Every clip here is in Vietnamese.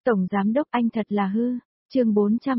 Tổng giám đốc anh thật là hư. Chương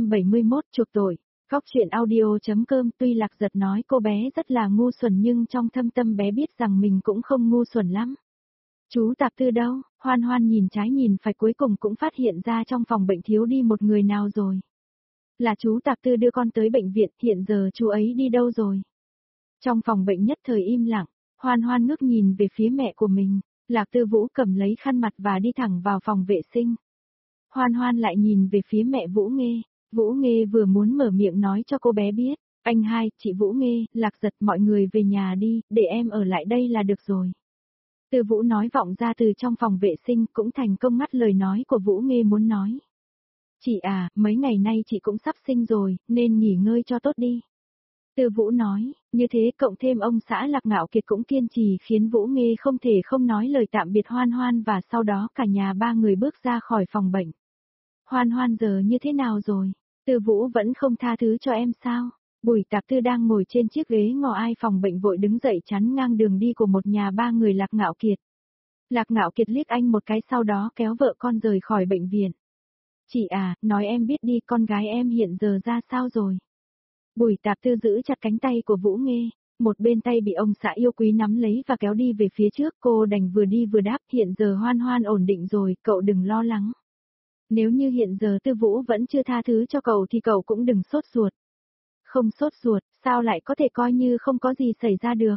471 chuộc tội. Góc truyện audio.com. Tuy Lạc Giật nói cô bé rất là ngu xuẩn nhưng trong thâm tâm bé biết rằng mình cũng không ngu xuẩn lắm. Chú Tạp Tư đâu? Hoan Hoan nhìn trái nhìn phải cuối cùng cũng phát hiện ra trong phòng bệnh thiếu đi một người nào rồi. Là chú Tạp Tư đưa con tới bệnh viện, hiện giờ chú ấy đi đâu rồi? Trong phòng bệnh nhất thời im lặng, Hoan Hoan ngước nhìn về phía mẹ của mình. Lạc Tư Vũ cầm lấy khăn mặt và đi thẳng vào phòng vệ sinh. Hoan Hoan lại nhìn về phía mẹ Vũ Nghê. Vũ Nghê vừa muốn mở miệng nói cho cô bé biết, anh hai, chị Vũ Nghê, Lạc Giật mọi người về nhà đi, để em ở lại đây là được rồi. Tư Vũ nói vọng ra từ trong phòng vệ sinh cũng thành công ngắt lời nói của Vũ Nghê muốn nói. Chị à, mấy ngày nay chị cũng sắp sinh rồi, nên nghỉ ngơi cho tốt đi. Tư Vũ nói, như thế cộng thêm ông xã Lạc Ngạo Kiệt cũng kiên trì khiến Vũ Nghê không thể không nói lời tạm biệt Hoan Hoan và sau đó cả nhà ba người bước ra khỏi phòng bệnh. Hoan Hoan giờ như thế nào rồi? Tư Vũ vẫn không tha thứ cho em sao? Bùi Tạp Tư đang ngồi trên chiếc ghế ngò ai phòng bệnh vội đứng dậy chắn ngang đường đi của một nhà ba người Lạc Ngạo Kiệt. Lạc Ngạo Kiệt liếc anh một cái sau đó kéo vợ con rời khỏi bệnh viện. Chị à, nói em biết đi con gái em hiện giờ ra sao rồi? Bùi Tạp Tư giữ chặt cánh tay của Vũ Nghê, một bên tay bị ông xã yêu quý nắm lấy và kéo đi về phía trước, cô đành vừa đi vừa đáp hiện giờ Hoan Hoan ổn định rồi, cậu đừng lo lắng. Nếu như hiện giờ Tư Vũ vẫn chưa tha thứ cho cậu thì cậu cũng đừng sốt ruột. Không sốt ruột, sao lại có thể coi như không có gì xảy ra được?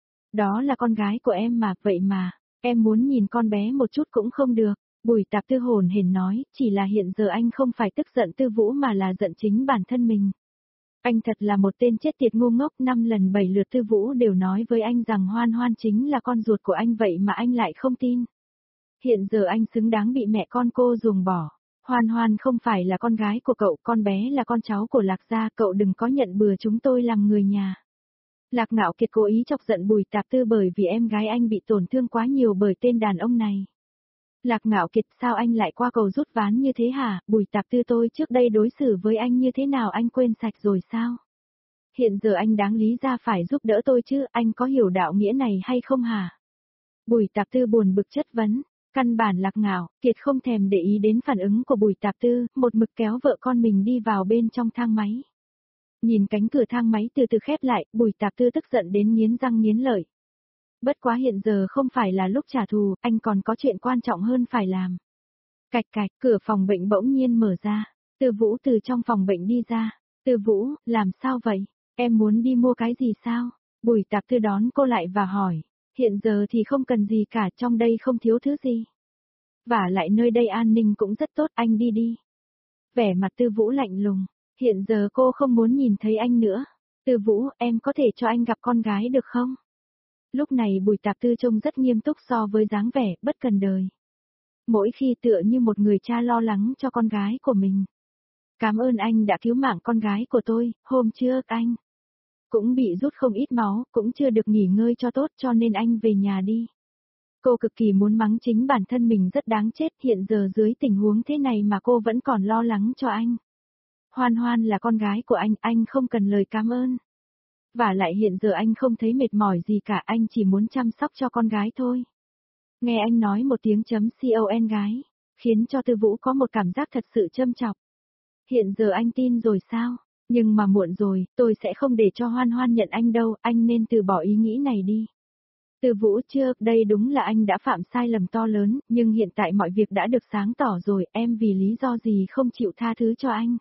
Đó là con gái của em mà, vậy mà, em muốn nhìn con bé một chút cũng không được. Bùi Tạp Tư hồn hển nói, chỉ là hiện giờ anh không phải tức giận Tư Vũ mà là giận chính bản thân mình. Anh thật là một tên chết tiệt ngu ngốc, 5 lần 7 lượt Tư Vũ đều nói với anh rằng Hoan Hoan chính là con ruột của anh vậy mà anh lại không tin. Hiện giờ anh xứng đáng bị mẹ con cô ruồng bỏ. Hoan Hoan không phải là con gái của cậu, con bé là con cháu của Lạc gia, cậu đừng có nhận bừa chúng tôi làm người nhà. Lạc Ngạo Kiệt cố ý chọc giận Bùi Tạp Tư bởi vì em gái anh bị tổn thương quá nhiều bởi tên đàn ông này. Lạc Ngạo Kiệt, sao anh lại qua cầu rút ván như thế hả? Bùi Tạp Tư tôi trước đây đối xử với anh như thế nào anh quên sạch rồi sao? Hiện giờ anh đáng lý ra phải giúp đỡ tôi chứ, anh có hiểu đạo nghĩa này hay không hả? Bùi Tạp Tư buồn bực chất vấn. Căn bản Lạc Ngạo Kiệt không thèm để ý đến phản ứng của Bùi Tạp Tư, một mực kéo vợ con mình đi vào bên trong thang máy. Nhìn cánh cửa thang máy từ từ khép lại, Bùi Tạp Tư tức giận đến nghiến răng nghiến lợi. Bất quá hiện giờ không phải là lúc trả thù, anh còn có chuyện quan trọng hơn phải làm. Cạch cạch, cửa phòng bệnh bỗng nhiên mở ra. Tư Vũ từ trong phòng bệnh đi ra. Tư Vũ, làm sao vậy? Em muốn đi mua cái gì sao? Bùi Tạp Tư đón cô lại và hỏi. Hiện giờ thì không cần gì cả, trong đây không thiếu thứ gì. Và lại nơi đây an ninh cũng rất tốt, anh đi đi. Vẻ mặt Tư Vũ lạnh lùng. Hiện giờ cô không muốn nhìn thấy anh nữa. Tư Vũ, em có thể cho anh gặp con gái được không? Lúc này Bùi Tạp Tư trông rất nghiêm túc so với dáng vẻ bất cần đời. Mỗi khi tựa như một người cha lo lắng cho con gái của mình. Cảm ơn anh đã cứu mạng con gái của tôi, hôm trước anh cũng bị rút không ít máu, cũng chưa được nghỉ ngơi cho tốt cho nên anh về nhà đi. Cô cực kỳ muốn mắng chính bản thân mình rất đáng chết, hiện giờ dưới tình huống thế này mà cô vẫn còn lo lắng cho anh. Hoan Hoan là con gái của anh không cần lời cảm ơn. Và lại hiện giờ anh không thấy mệt mỏi gì cả, anh chỉ muốn chăm sóc cho con gái thôi. Nghe anh nói một tiếng con gái, khiến cho Tư Vũ có một cảm giác thật sự châm chọc. Hiện giờ anh tin rồi sao? Nhưng mà muộn rồi, tôi sẽ không để cho Hoan Hoan nhận anh đâu, anh nên từ bỏ ý nghĩ này đi. Tư Vũ chưa, đây đúng là anh đã phạm sai lầm to lớn, nhưng hiện tại mọi việc đã được sáng tỏ rồi, em vì lý do gì không chịu tha thứ cho anh.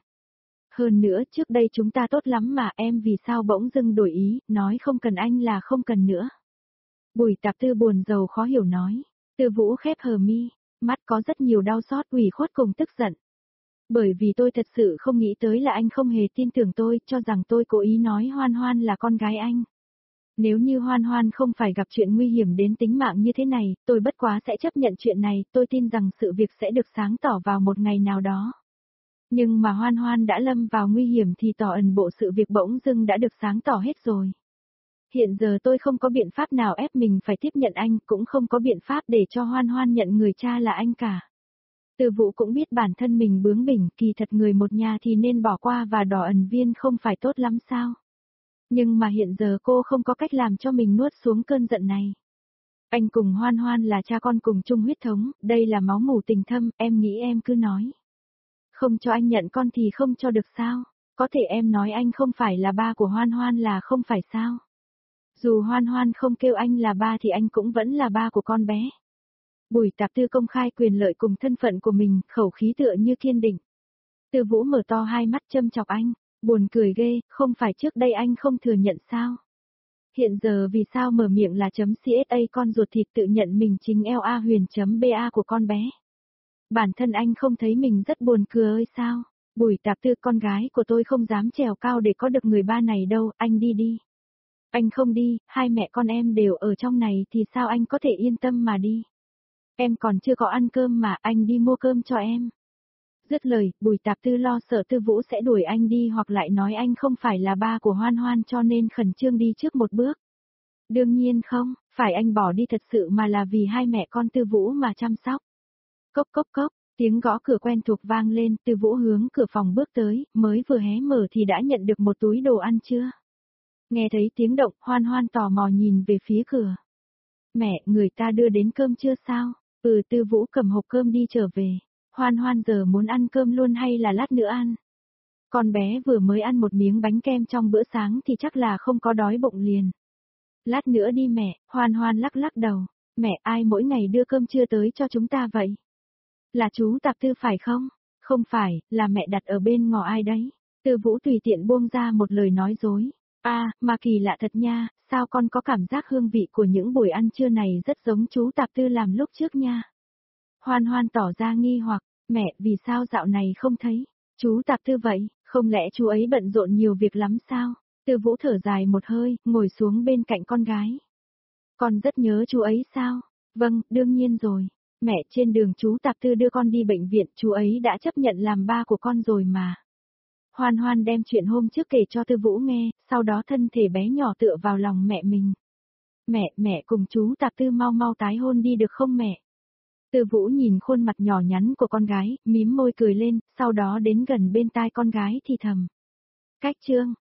Hơn nữa, trước đây chúng ta tốt lắm mà, em vì sao bỗng dưng đổi ý, nói không cần anh là không cần nữa. Bùi Tạp Tư buồn rầu khó hiểu nói. Tư Vũ khép hờ mi, mắt có rất nhiều đau xót, ủy khuất cùng tức giận. Bởi vì tôi thật sự không nghĩ tới là anh không hề tin tưởng tôi, cho rằng tôi cố ý nói Hoan Hoan là con gái anh. Nếu như Hoan Hoan không phải gặp chuyện nguy hiểm đến tính mạng như thế này, tôi bất quá sẽ chấp nhận chuyện này, tôi tin rằng sự việc sẽ được sáng tỏ vào một ngày nào đó. Nhưng mà Hoan Hoan đã lâm vào nguy hiểm thì tỏ ẩn bộ sự việc bỗng dưng đã được sáng tỏ hết rồi. Hiện giờ tôi không có biện pháp nào ép mình phải tiếp nhận anh, cũng không có biện pháp để cho Hoan Hoan nhận người cha là anh cả. Tư Vũ cũng biết bản thân mình bướng bỉnh, kỳ thật người một nhà thì nên bỏ qua và đỏ ẩn viên không phải tốt lắm sao. Nhưng mà hiện giờ cô không có cách làm cho mình nuốt xuống cơn giận này. Anh cùng Hoan Hoan là cha con cùng chung huyết thống, đây là máu mủ tình thâm, em nghĩ em cứ nói. Không cho anh nhận con thì không cho được sao? Có thể em nói anh không phải là ba của Hoan Hoan là không phải sao? Dù Hoan Hoan không kêu anh là ba thì anh cũng vẫn là ba của con bé. Bùi Tạp Tư công khai quyền lợi cùng thân phận của mình, khẩu khí tựa như kiên định. Tư Vũ mở to hai mắt châm chọc anh, buồn cười ghê, không phải trước đây anh không thừa nhận sao? Hiện giờ vì sao mở miệng là .csa con ruột thịt tự nhận mình chính LA Huyền.ba của con bé? Bản thân anh không thấy mình rất buồn cười ơi sao? Bùi Tạp Tư, con gái của tôi không dám trèo cao để có được người ba này đâu, anh đi đi. Anh không đi, hai mẹ con em đều ở trong này thì sao anh có thể yên tâm mà đi? Em còn chưa có ăn cơm mà, anh đi mua cơm cho em. Dứt lời, Bùi Tạp Tư lo sợ Tư Vũ sẽ đuổi anh đi hoặc lại nói anh không phải là ba của Hoan Hoan cho nên khẩn trương đi trước một bước. Đương nhiên không, phải anh bỏ đi thật sự mà là vì hai mẹ con Tư Vũ mà chăm sóc. Cốc cốc cốc, tiếng gõ cửa quen thuộc vang lên, Tư Vũ hướng cửa phòng bước tới, mới vừa hé mở thì đã nhận được một túi đồ ăn chưa. Nghe thấy tiếng động, Hoan Hoan tò mò nhìn về phía cửa. Mẹ, người ta đưa đến cơm chưa sao? Tư Vũ cầm hộp cơm đi trở về. Hoan Hoan giờ muốn ăn cơm luôn hay là lát nữa ăn? Con bé vừa mới ăn một miếng bánh kem trong bữa sáng thì chắc là không có đói bụng liền. Lát nữa đi mẹ, Hoan Hoan lắc lắc đầu. Mẹ, ai mỗi ngày đưa cơm trưa tới cho chúng ta vậy? Là chú Tạp Tư phải không? Không phải, là mẹ đặt ở bên ngõ ai đấy. Tư Vũ tùy tiện buông ra một lời nói dối. Mà kỳ lạ thật nha, sao con có cảm giác hương vị của những buổi ăn trưa này rất giống chú Tạp Tư làm lúc trước nha. Hoan Hoan tỏ ra nghi hoặc, mẹ, vì sao dạo này không thấy chú Tạp Tư vậy, không lẽ chú ấy bận rộn nhiều việc lắm sao? Tư Vũ thở dài một hơi, ngồi xuống bên cạnh con gái. Con rất nhớ chú ấy sao? Vâng, đương nhiên rồi. Mẹ, trên đường chú Tạp Tư đưa con đi bệnh viện, chú ấy đã chấp nhận làm ba của con rồi mà. Hoan Hoan đem chuyện hôm trước kể cho Tư Vũ nghe, sau đó thân thể bé nhỏ tựa vào lòng mẹ mình. Mẹ cùng chú Tạp Tư mau mau tái hôn đi được không mẹ? Tư Vũ nhìn khuôn mặt nhỏ nhắn của con gái, mím môi cười lên, sau đó đến gần bên tai con gái thì thầm. Cách chương.